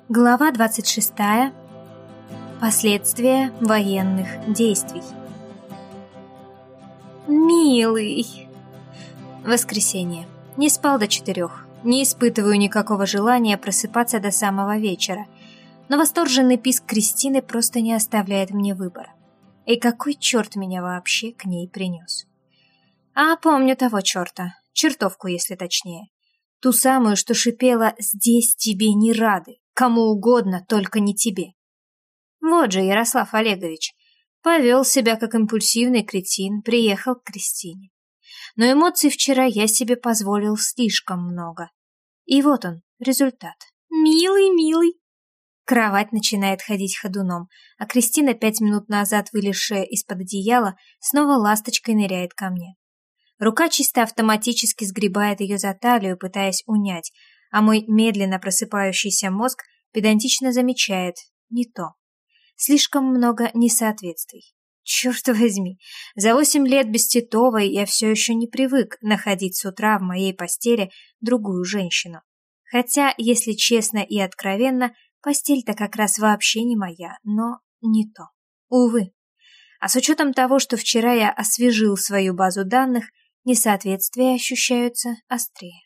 Глава 26. Последствия военных действий. Милый. Воскресенье. Не спал до 4. Не испытываю никакого желания просыпаться до самого вечера. Но восторженный писк Кристины просто не оставляет мне выбора. И какой черт меня вообще к ней принес? А помню того черта. Чертовку, если точнее. Ту самую, что шипела «Здесь тебе не рады. Кому угодно, только не тебе». Вот же Ярослав Олегович повел себя как импульсивный кретин, приехал к Кристине. Но эмоций вчера я себе позволил слишком много. И вот он, результат. Милый, милый. Кровать начинает ходить ходуном, а Кристина, 5 минут назад вылезшая из-под одеяла, снова ласточкой ныряет ко мне. Рука чисто автоматически сгребает ее за талию, пытаясь унять, а мой медленно просыпающийся мозг педантично замечает не то. Слишком много несоответствий. Черт возьми, за 8 лет без Титовой я все еще не привык находить с утра в моей постели другую женщину. Хотя, если честно и откровенно, постель-то как раз вообще не моя, но не то. Увы. А с учетом того, что вчера я освежил свою базу данных, несоответствия ощущаются острее.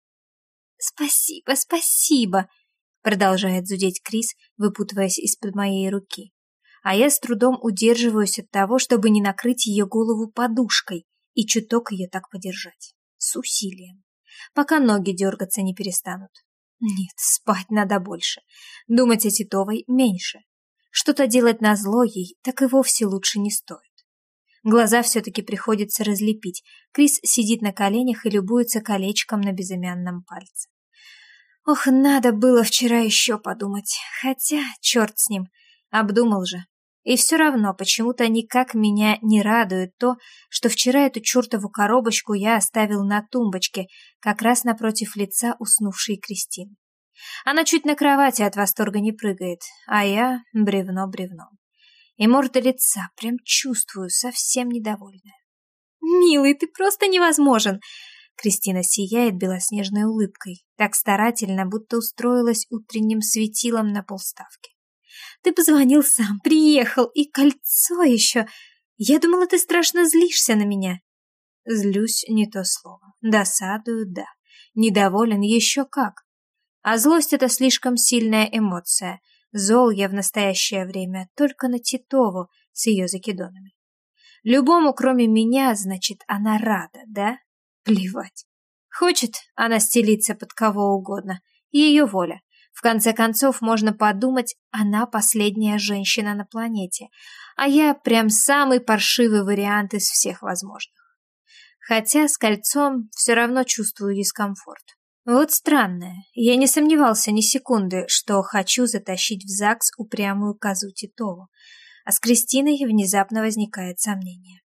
«Спасибо, спасибо!» — продолжает зудеть Крис, выпутываясь из-под моей руки. А я с трудом удерживаюсь от того, чтобы не накрыть ее голову подушкой и чуток ее так подержать. С усилием. Пока ноги дергаться не перестанут. Нет, спать надо больше. Думать о Титовой меньше. Что-то делать назло ей так и вовсе лучше не стоит. Глаза все-таки приходится разлепить. Крис сидит на коленях и любуется колечком на безымянном пальце. Ох, надо было вчера еще подумать. Хотя, черт с ним, обдумал же. И все равно почему-то никак меня не радует то, что вчера эту чертову коробочку я оставил на тумбочке, как раз напротив лица уснувшей Кристины. Она чуть на кровати от восторга не прыгает, а я бревно бревном. И морда лица, прям чувствую, совсем недовольная. «Милый, ты просто невозможен!» Кристина сияет белоснежной улыбкой, так старательно, будто устроилась утренним светилом на полставки. «Ты позвонил сам, приехал, и кольцо еще! Я думала, ты страшно злишься на меня!» Злюсь не то слово. Досадую, да. Недоволен еще как. А злость — это слишком сильная эмоция. Зол я в настоящее время только на Титову с ее закидонами. Любому, кроме меня, значит, она рада, да? Плевать. Хочет она стелиться под кого угодно. Ее воля. В конце концов, можно подумать, она последняя женщина на планете, а я прям самый паршивый вариант из всех возможных. Хотя с кольцом все равно чувствую дискомфорт. Вот странное, я не сомневался ни секунды, что хочу затащить в ЗАГС упрямую козу Титову, а с Кристиной внезапно возникает сомнение.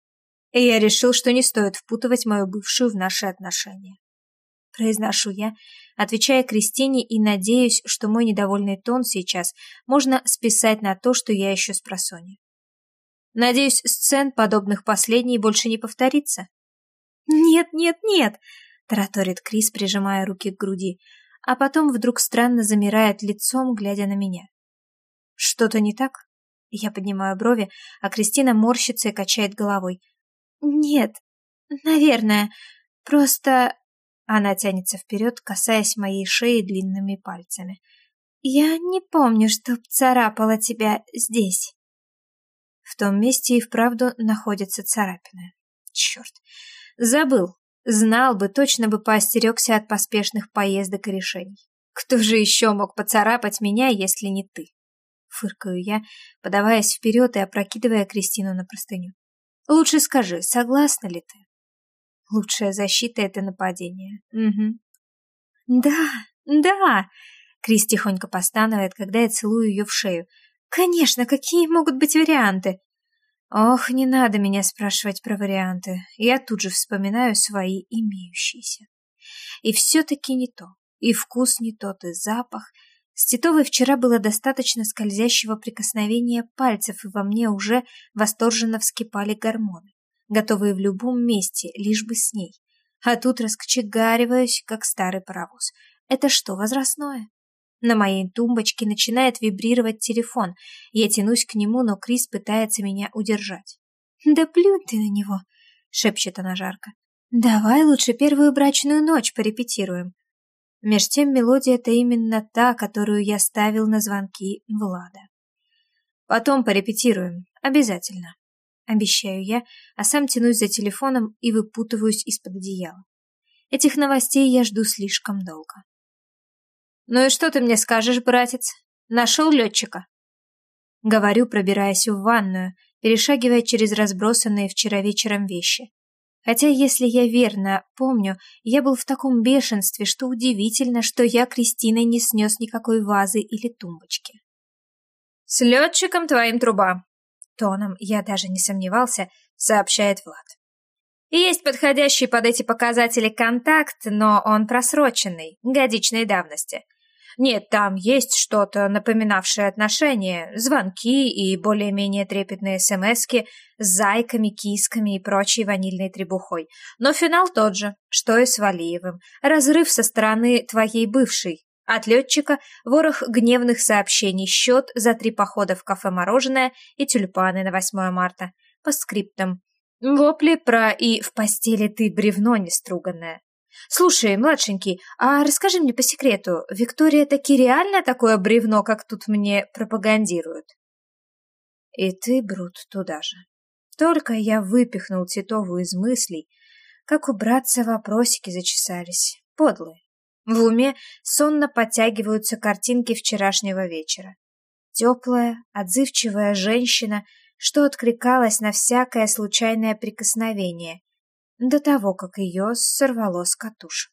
И я решил, что не стоит впутывать мою бывшую в наши отношения. Произношу я, отвечая Кристине, и надеюсь, что мой недовольный тон сейчас можно списать на то, что я еще спросонья. Надеюсь, сцен, подобных последней, больше не повторится? «Нет, нет, нет!» — тараторит Крис, прижимая руки к груди, а потом вдруг странно замирает лицом, глядя на меня. «Что-то не так?» Я поднимаю брови, а Кристина морщится и качает головой. «Нет, наверное, просто...» Она тянется вперед, касаясь моей шеи длинными пальцами. «Я не помню, чтоб царапала тебя здесь». В том месте и вправду находится царапина. Черт, забыл. Знал бы, точно бы поостерегся от поспешных поездок и решений. Кто же еще мог поцарапать меня, если не ты? Фыркаю я, подаваясь вперед и опрокидывая Кристину на простыню. Лучше скажи, согласна ли ты? Лучшая защита — это нападение. Угу. Да, да. Крис тихонько постанывает, когда я целую ее в шею. Конечно, какие могут быть варианты? Ох, не надо меня спрашивать про варианты. Я тут же вспоминаю свои имеющиеся. И все-таки не то. И вкус не тот, и запах. С Титовой вчера было достаточно скользящего прикосновения пальцев, и во мне уже восторженно вскипали гормоны, готовые в любом месте, лишь бы с ней. А тут раскочегариваюсь, как старый паровоз. Это что, возрастное? На моей тумбочке начинает вибрировать телефон. Я тянусь к нему, но Крис пытается меня удержать. «Да плюнь ты на него», — шепчет она жарко. «Давай лучше первую брачную ночь порепетируем». Меж тем мелодия-то именно та, которую я ставил на звонки Влада. «Потом порепетируем. Обязательно». Обещаю я, а сам тянусь за телефоном и выпутываюсь из-под одеяла. Этих новостей я жду слишком долго. «Ну и что ты мне скажешь, братец? Нашел летчика?» Говорю, пробираясь в ванную, перешагивая через разбросанные вчера вечером вещи. Хотя, если я верно помню, я был в таком бешенстве, что удивительно, что я Кристиной не снес никакой вазы или тумбочки. «С летчиком твоим труба!» Тоном, я даже не сомневался, сообщает Влад. «Есть подходящий под эти показатели контакт, но он просроченный, годичной давности. Нет, там есть что-то напоминавшее отношения, звонки и более-менее трепетные смски с зайками, кисками и прочей ванильной требухой. Но финал тот же, что и с Валиевым. Разрыв со стороны твоей бывшей. От летчика ворох гневных сообщений, счет за 3 похода в кафе «Мороженое» и тюльпаны на 8 марта. По скриптам. Вопли про «и в постели ты бревно неструганное». «Слушай, младшенький, а расскажи мне по секрету, Виктория таки реально такое бревно, как тут мне пропагандируют?» И ты, Брут, туда же. Только я выпихнул Титову из мыслей, как у братца вопросики зачесались, подлые. В уме сонно подтягиваются картинки вчерашнего вечера. Теплая, отзывчивая женщина, что откликалась на всякое случайное прикосновение, до того, как ее сорвало с катушек.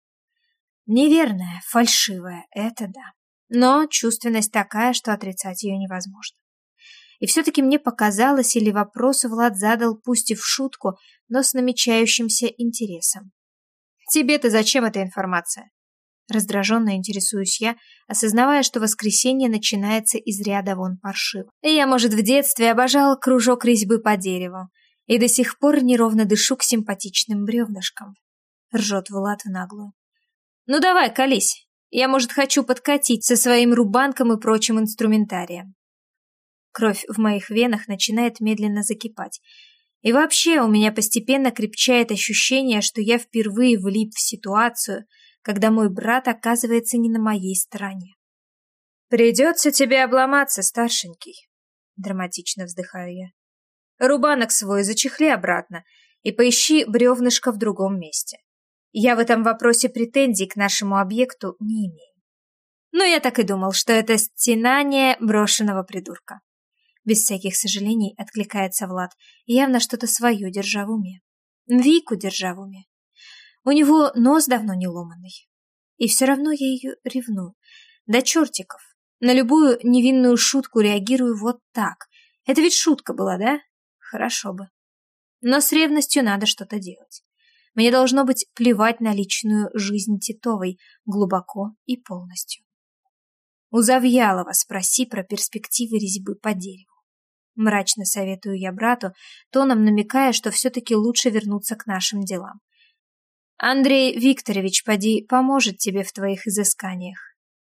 Неверная, фальшивая, это да. Но чувственность такая, что отрицать ее невозможно. И все-таки мне показалось, или вопрос Влад задал, пусть и в шутку, но с намечающимся интересом. «Тебе-то зачем эта информация?» Раздраженно интересуюсь я, осознавая, что воскресенье начинается из ряда вон паршиво. Я, может, в детстве обожал кружок резьбы по дереву и до сих пор неровно дышу к симпатичным бревнышкам. Ржет Влад в наглую. «Ну давай, колись. Я, может, хочу подкатить со своим рубанком и прочим инструментарием». Кровь в моих венах начинает медленно закипать. И вообще у меня постепенно крепчает ощущение, что я впервые влип в ситуацию, когда мой брат оказывается не на моей стороне. «Придется тебе обломаться, старшенький», — драматично вздыхаю я. «Рубанок свой зачехли обратно и поищи бревнышко в другом месте. Я в этом вопросе претензий к нашему объекту не имею». Но я так и думал, что это стенание брошенного придурка. Без всяких сожалений откликается Влад, явно что-то свое держа в уме. Вику держа в уме. У него нос давно не ломаный. И все равно я ее ревную. До чертиков. На любую невинную шутку реагирую вот так. Это ведь шутка была, да? Хорошо бы. Но с ревностью надо что-то делать. Мне должно быть плевать на личную жизнь Титовой глубоко и полностью. У Завьялова спроси про перспективы резьбы по дереву. Мрачно советую я брату, тоном намекая, что все-таки лучше вернуться к нашим делам. Андрей Викторович, поди, поможет тебе в твоих изысканиях.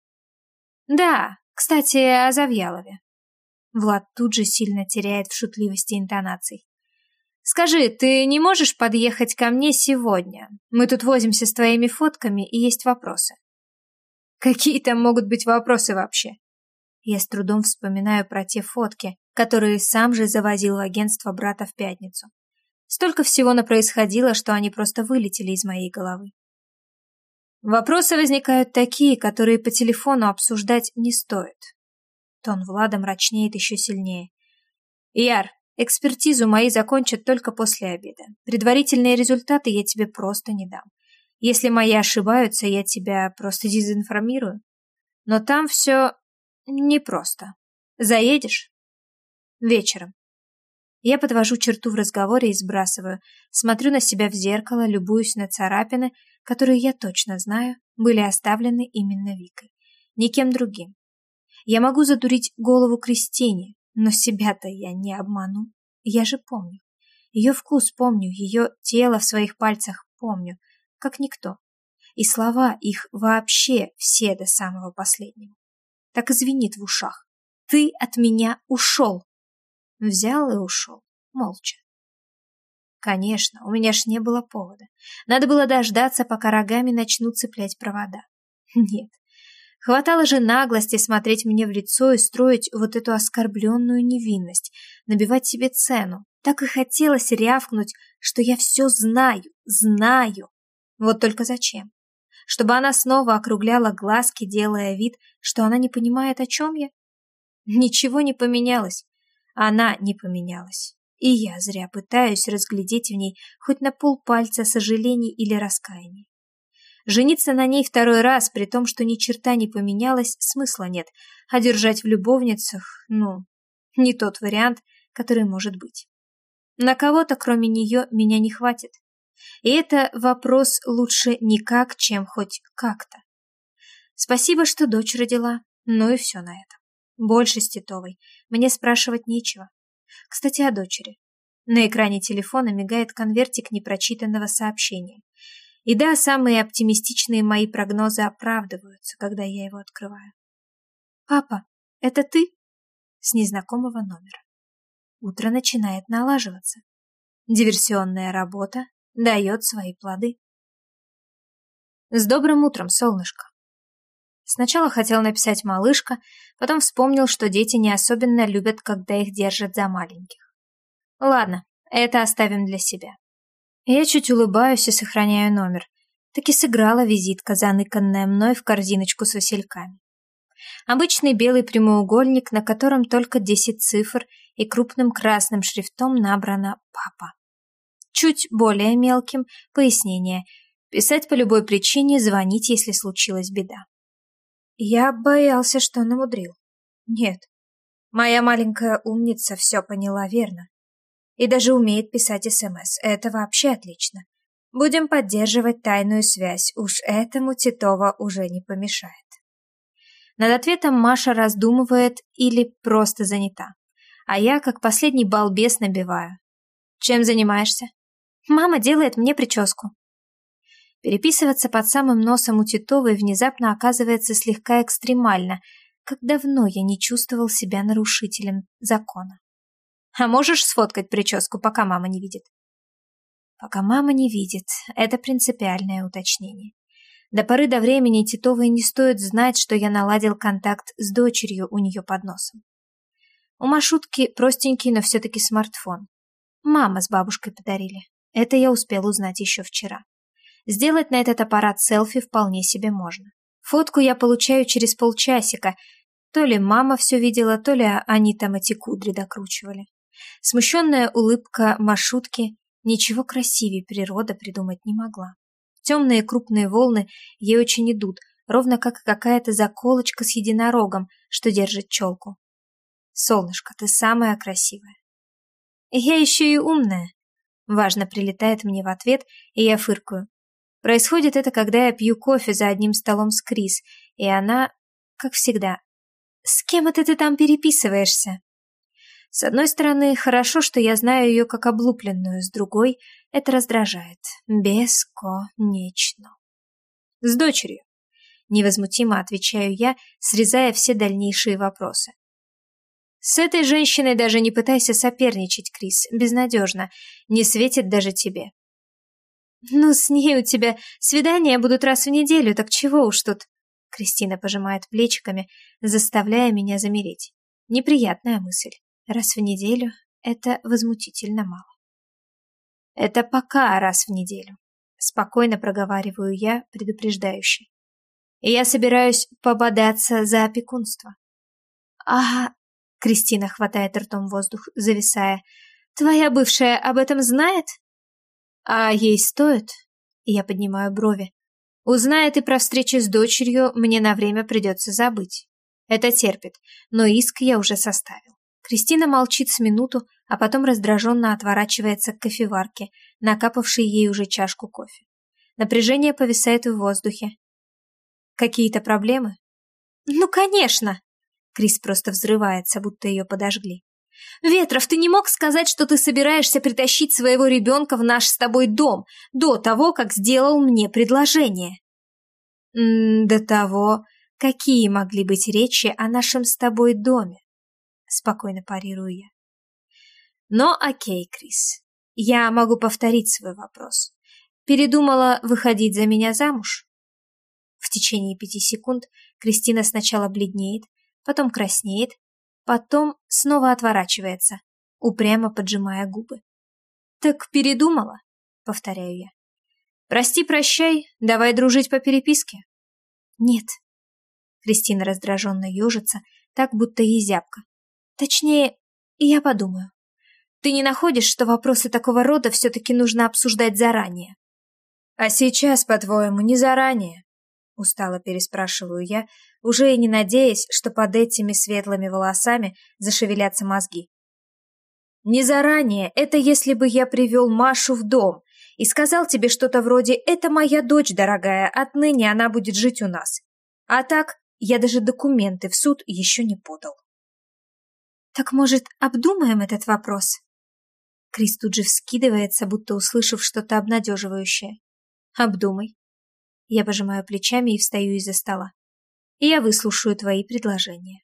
Да, кстати, о Завьялове. Влад тут же сильно теряет в шутливости интонаций. Скажи, ты не можешь подъехать ко мне сегодня? Мы тут возимся с твоими фотками, и есть вопросы. Какие там могут быть вопросы вообще? Я с трудом вспоминаю про те фотки, которые сам же завозил в агентство брата в пятницу. Столько всего напроисходило, что они просто вылетели из моей головы. Вопросы возникают такие, которые по телефону обсуждать не стоит. Тон Влада мрачнеет еще сильнее. Яр, экспертизу мои закончат только после обеда. Предварительные результаты я тебе просто не дам. Если мои ошибаются, я тебя просто дезинформирую. Но там все непросто. Заедешь? Вечером. Я подвожу черту в разговоре и сбрасываю. Смотрю на себя в зеркало, любуюсь на царапины, которые, я точно знаю, были оставлены именно Викой. Никем другим. Я могу задурить голову Кристине, но себя-то я не обману. Я же помню. Ее вкус помню, ее тело в своих пальцах помню, как никто. и слова их вообще все до самого последнего. Так и звенит в ушах. Ты от меня ушел. Взял и ушел, молча. Конечно, у меня ж не было повода. Надо было дождаться, пока рогами начнут цеплять провода. Нет. Хватало же наглости смотреть мне в лицо и строить вот эту оскорбленную невинность, набивать себе цену. Так и хотелось рявкнуть, что я все знаю, знаю. Вот только зачем? Чтобы она снова округляла глазки, делая вид, что она не понимает, о чем я? Ничего не поменялось. Она не поменялась. И я зря пытаюсь разглядеть в ней хоть на полпальца сожалений или раскаяний. Жениться на ней второй раз, при том, что ни черта не поменялось, смысла нет, а держать в любовницах, не тот вариант, который может быть. На кого-то, кроме нее, меня не хватит. И это вопрос лучше никак, чем хоть как-то. Спасибо, что дочь родила, и все на этом. Больше с Титовой мне спрашивать нечего. Кстати, о дочери. На экране телефона мигает конвертик непрочитанного сообщения. И да, самые оптимистичные мои прогнозы оправдываются, когда я его открываю. «Папа, это ты?» С незнакомого номера. Утро начинает налаживаться. Диверсионная работа дает свои плоды. С добрым утром, солнышко. Сначала хотел написать малышка, потом вспомнил, что дети не особенно любят, когда их держат за маленьких. Ладно, это оставим для себя. Я чуть улыбаюсь и сохраняю номер. Таки сыграла визитка, заныканная мной в корзиночку с васильками. Обычный белый прямоугольник, на котором только 10 цифр и крупным красным шрифтом набрано «Папа». Чуть более мелким пояснение. Писать по любой причине, звонить, если случилась беда. Я боялся, что намудрил. Нет, моя маленькая умница все поняла верно. И даже умеет писать СМС. Это вообще отлично. Будем поддерживать тайную связь. Уж этому Титова уже не помешает. Над ответом Маша раздумывает или просто занята. А я, как последний балбес, набиваю. Чем занимаешься? Мама делает мне прическу. Переписываться под самым носом у Титовой внезапно оказывается слегка экстремально. Как давно я не чувствовал себя нарушителем закона. А можешь сфоткать прическу, пока мама не видит? Пока мама не видит. Это принципиальное уточнение. До поры до времени Титовой не стоит знать, что я наладил контакт с дочерью у нее под носом. У Машутки простенький, но все-таки смартфон. Мама с бабушкой подарили. Это я успел узнать еще вчера. Сделать на этот аппарат селфи вполне себе можно. Фотку я получаю через полчасика. То ли мама все видела, то ли они там эти кудри докручивали. Смущенная улыбка Машутки ничего красивее природа придумать не могла. Темные крупные волны ей очень идут, ровно как какая-то заколочка с единорогом, что держит челку. Солнышко, ты самая красивая. Я еще и умная. Важно прилетает мне в ответ, и я фыркаю. Происходит это, когда я пью кофе за одним столом с Крис, и она, как всегда, «С кем это ты там переписываешься?» С одной стороны, хорошо, что я знаю ее как облупленную, с другой, это раздражает. Бесконечно. С дочерью. Невозмутимо отвечаю я, срезая все дальнейшие вопросы. С этой женщиной даже не пытайся соперничать, Крис, безнадежно, не светит даже тебе. С ней у тебя свидания будут раз в неделю, так чего уж тут? Кристина пожимает плечиками, заставляя меня замереть. Неприятная мысль. Раз в неделю — это возмутительно мало. Это пока раз в неделю. Спокойно проговариваю я, предупреждающе. И я собираюсь пободаться за опекунство. Кристина хватает ртом воздух, зависая. Твоя бывшая об этом знает? А ей стоит? Я поднимаю брови. Узнает и про встречу с дочерью, мне на время придется забыть. Это терпит, но иск я уже составил. Кристина молчит с минуту, а потом раздраженно отворачивается к кофеварке, накапавшей ей уже чашку кофе. Напряжение повисает в воздухе. Какие-то проблемы? Конечно! Крис просто взрывается, будто ее подожгли. Ветров, ты не мог сказать, что ты собираешься притащить своего ребенка в наш с тобой дом до того, как сделал мне предложение? До того, какие могли быть речи о нашем с тобой доме, спокойно парирую я. Но окей, Крис, я могу повторить свой вопрос. Передумала выходить за меня замуж? В течение 5 секунд Кристина сначала бледнеет, потом краснеет, потом снова отворачивается, упрямо поджимая губы. «Так передумала?» — повторяю я. «Прости-прощай, давай дружить по переписке». «Нет». Кристина раздраженно ежится, так будто ей зябко. «Точнее, я подумаю. Ты не находишь, что вопросы такого рода все-таки нужно обсуждать заранее?» «А сейчас, по-твоему, не заранее?» Устало переспрашиваю я, уже и не надеясь, что под этими светлыми волосами зашевелятся мозги. «Не заранее, это если бы я привел Машу в дом и сказал тебе что-то вроде «это моя дочь, дорогая, отныне она будет жить у нас». А так, я даже документы в суд еще не подал». «Так, может, обдумаем этот вопрос?» Крис тут же вскидывается, будто услышав что-то обнадеживающее. «Обдумай». Я пожимаю плечами и встаю из-за стола. Я выслушаю твои предложения.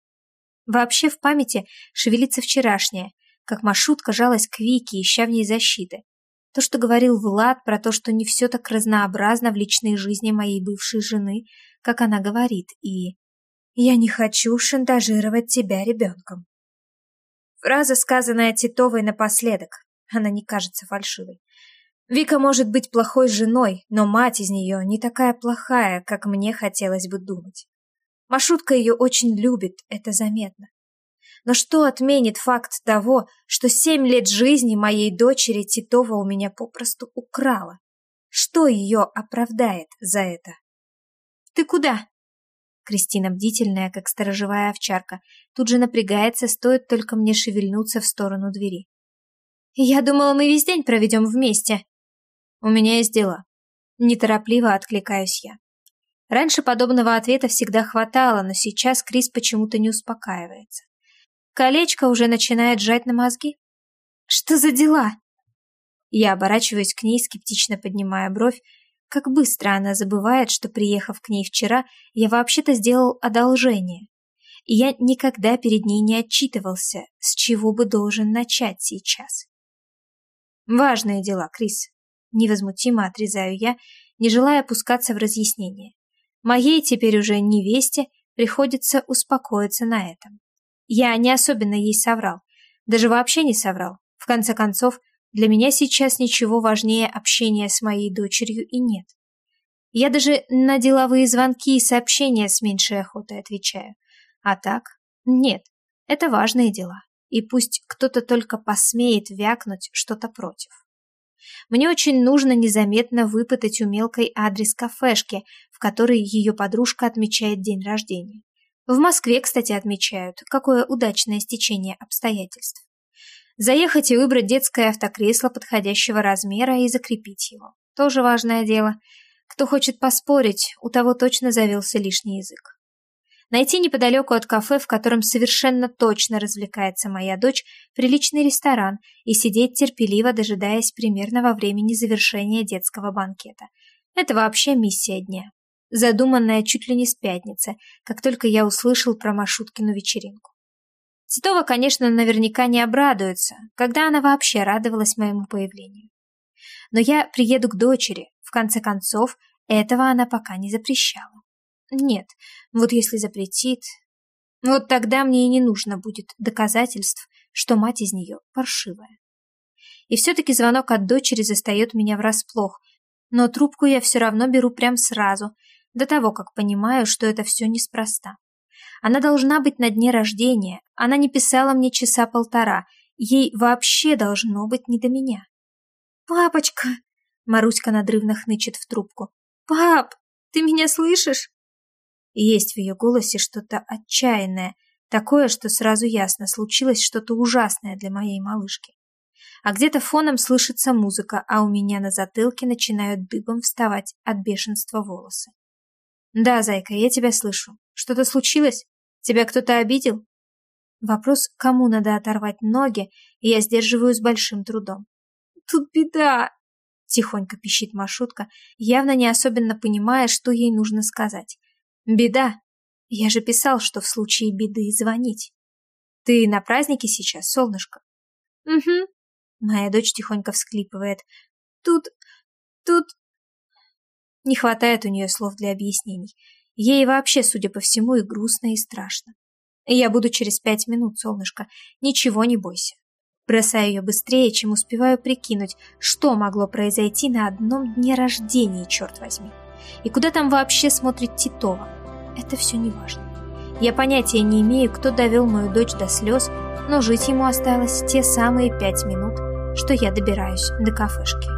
Вообще в памяти шевелится вчерашнее, как Машутка жалась к Вике, ища в ней защиты. То, что говорил Влад про то, что не все так разнообразно в личной жизни моей бывшей жены, как она говорит, и «я не хочу шантажировать тебя ребенком». Фраза, сказанная Титовой напоследок, она не кажется фальшивой. Вика может быть плохой женой, но мать из нее не такая плохая, как мне хотелось бы думать. Машутка ее очень любит, это заметно. Но что отменит факт того, что 7 лет жизни моей дочери Титова у меня попросту украла? Что ее оправдает за это? «Ты куда?» Кристина, бдительная, как сторожевая овчарка, тут же напрягается, стоит только мне шевельнуться в сторону двери. «Я думала, мы весь день проведем вместе». «У меня есть дела». Неторопливо откликаюсь я. Раньше подобного ответа всегда хватало, но сейчас Крис почему-то не успокаивается. Колечко уже начинает жать на мозги. «Что за дела?» Я оборачиваюсь к ней, скептично поднимая бровь. Как быстро она забывает, что, приехав к ней вчера, я вообще-то сделал одолжение. И я никогда перед ней не отчитывался, с чего бы должен начать сейчас. «Важные дела, Крис», — невозмутимо отрезаю я, не желая опускаться в разъяснение. Моей теперь уже невесте приходится успокоиться на этом. Я не особенно ей соврал, даже вообще не соврал. В конце концов, для меня сейчас ничего важнее общения с моей дочерью и нет. Я даже на деловые звонки и сообщения с меньшей охотой отвечаю. А так, нет, это важные дела. И пусть кто-то только посмеет вякнуть что-то против. Мне очень нужно незаметно выпытать у мелкой адрес кафешки, в которой ее подружка отмечает день рождения. В Москве, кстати, отмечают. Какое удачное стечение обстоятельств. Заехать и выбрать детское автокресло подходящего размера и закрепить его. Тоже важное дело. Кто хочет поспорить, у того точно завелся лишний язык. Найти неподалеку от кафе, в котором совершенно точно развлекается моя дочь, приличный ресторан и сидеть терпеливо, дожидаясь примерного времени завершения детского банкета. Это вообще миссия дня. Задуманная чуть ли не с пятницы, как только я услышал про Машуткину вечеринку. Титова, конечно, наверняка не обрадуется, когда она вообще радовалась моему появлению. Но я приеду к дочери, в конце концов, этого она пока не запрещала. Нет, вот если запретит, вот тогда мне и не нужно будет доказательств, что мать из нее паршивая. И все-таки звонок от дочери застает меня врасплох, но трубку я все равно беру прям сразу, до того, как понимаю, что это все неспроста. Она должна быть на дне рождения, она не писала мне часа полтора, ей вообще должно быть не до меня. «Папочка!» — Маруська надрывно хнычет в трубку. «Пап, ты меня слышишь?» Есть в ее голосе что-то отчаянное, такое, что сразу ясно, случилось что-то ужасное для моей малышки. А где-то фоном слышится музыка, а у меня на затылке начинают дыбом вставать от бешенства волосы. «Да, зайка, я тебя слышу. Что-то случилось? Тебя кто-то обидел?» Вопрос, кому надо оторвать ноги, и я сдерживаю с большим трудом. «Тут беда!» Тихонько пищит Машутка, явно не особенно понимая, что ей нужно сказать. Беда. Я же писал, что в случае беды звонить. Ты на празднике сейчас, солнышко? Угу. Моя дочь тихонько всхлипывает. Тут... Не хватает у нее слов для объяснений. Ей вообще, судя по всему, и грустно, и страшно. Я буду через 5 минут, солнышко. Ничего не бойся. Бросаю ее быстрее, чем успеваю прикинуть, что могло произойти на одном дне рождения, черт возьми. И куда там вообще смотрит Титова? Это все не важно. Я понятия не имею, кто довел мою дочь до слез, но жить ему осталось те самые 5 минут, что я добираюсь до кафешки.